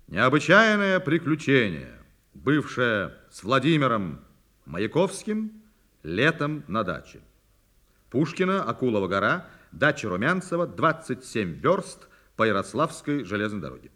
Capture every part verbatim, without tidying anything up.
Необычайное приключение, бывшее с Владимиром Маяковским летом на даче. Пушкина, Акулова гора, дача Румянцева, двадцать семь верст по Ярославской железной дороге.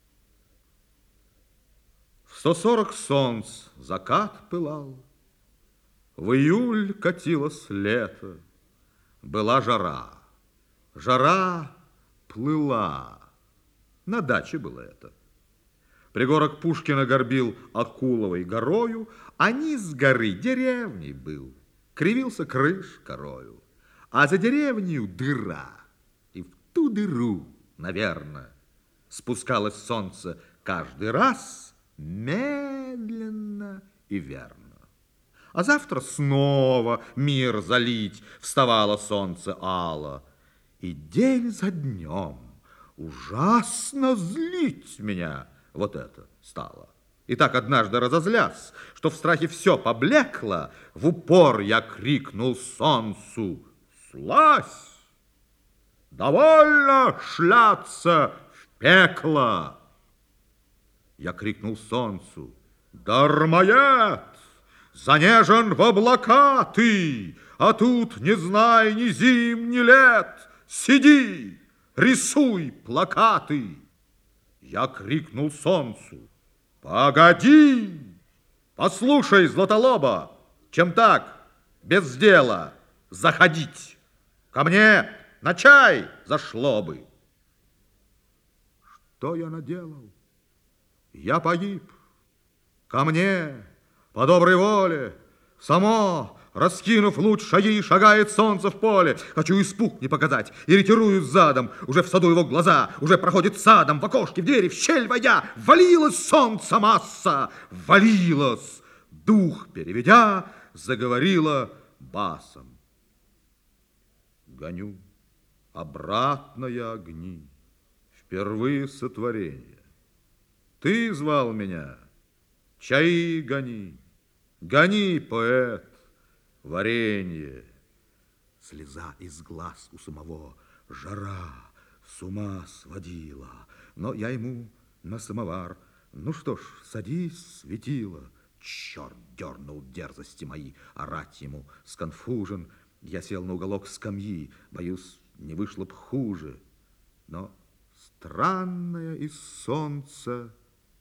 В сто сорок солнц закат пылал, в июль катилось лето, была жара, жара плыла, на даче было это. Пригорок Пушкина горбил Акуловой горою, а низ горы деревней был, кривился крыш корою, а за деревнею дыра, и в ту дыру, наверно, спускалось солнце каждый раз медленно и верно. А завтра снова мир залить вставало солнце ало, и день за днем ужасно злить меня вот это стало. И так однажды разозлясь, что в страхе все поблекло, в упор я крикнул солнцу: «Слазь! Довольно шляться в пекло!» Я крикнул солнцу: «Дармоед! Занежен в облака ты, а тут не знай ни зим, ни лет! Сиди, рисуй плакаты!» Я крикнул солнцу: «Погоди! Послушай, Златолоба, чем так, без дела, заходить? Ко мне на чай зашло бы!» Что я наделал? Я погиб. Ко мне, по доброй воле, само, раскинув луч шаги, шагает солнце в поле. Хочу испуг не показать и ретируюсь задом. Уже в саду его глаза, уже проходит садом, в окошке, в двери, в щель войдя. Валилось солнце масса, валилось. Дух переведя, заговорила басом: «Гоню обратно огни, впервые сотворения. Ты звал меня, чаи гони, гони, поэт, варенье». Слеза из глаз у самого, жара с ума сводила. Но я ему на самовар: «Ну что ж, садись, светило». Черт дернул дерзости мои, орать ему сконфужен. Я сел на уголок скамьи, боюсь, не вышло б хуже. Но странная из солнца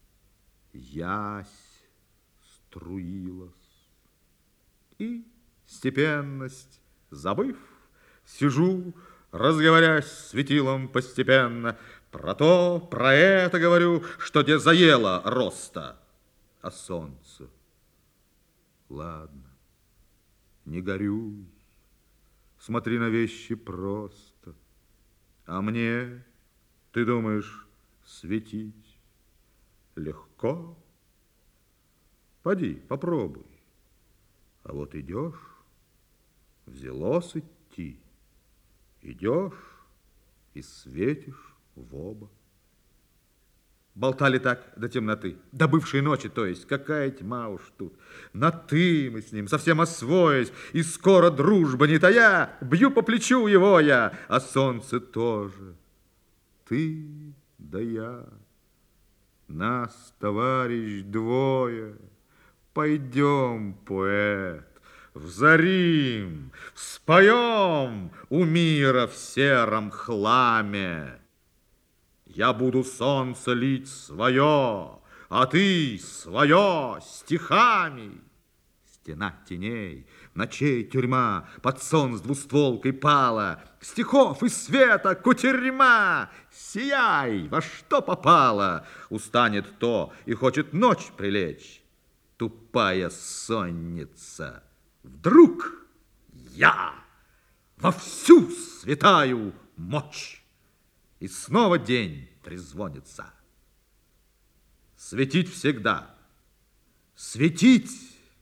ясь струилась. И степенность забыв, сижу, разговорясь с светилом постепенно. Про то, про это говорю, что где заело роста. А солнце: ладно, не горюй, смотри на вещи просто. А мне, ты думаешь, светить легко? Поди, попробуй. А вот идешь, взялось идти, идешь и светишь в оба. Болтали так до темноты, до бывшей ночи, то есть. Какая тьма уж тут. На «ты» мы с ним, совсем освоясь, и скоро дружба не тая, бью по плечу его я, а солнце тоже. Ты да я, нас, товарищ, двое. Пойдем, поэт, взорим, споем у мира в сером хламе. Я буду солнце лить свое, а ты свое стихами. Стена теней, ночей тюрьма, под сон с двустволкой пала. Стихов и света кутерьма, сияй, во что попало. Устанет то и хочет ночь прилечь, тупая сонница. Вдруг я во всю святаю мощь. И снова день трезвонится. Светить всегда, светить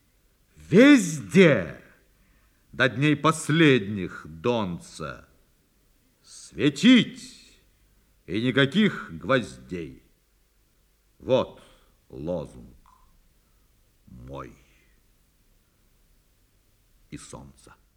везде, до дней последних донца. Светить и никаких гвоздей. Вот лозунг мой и солнца.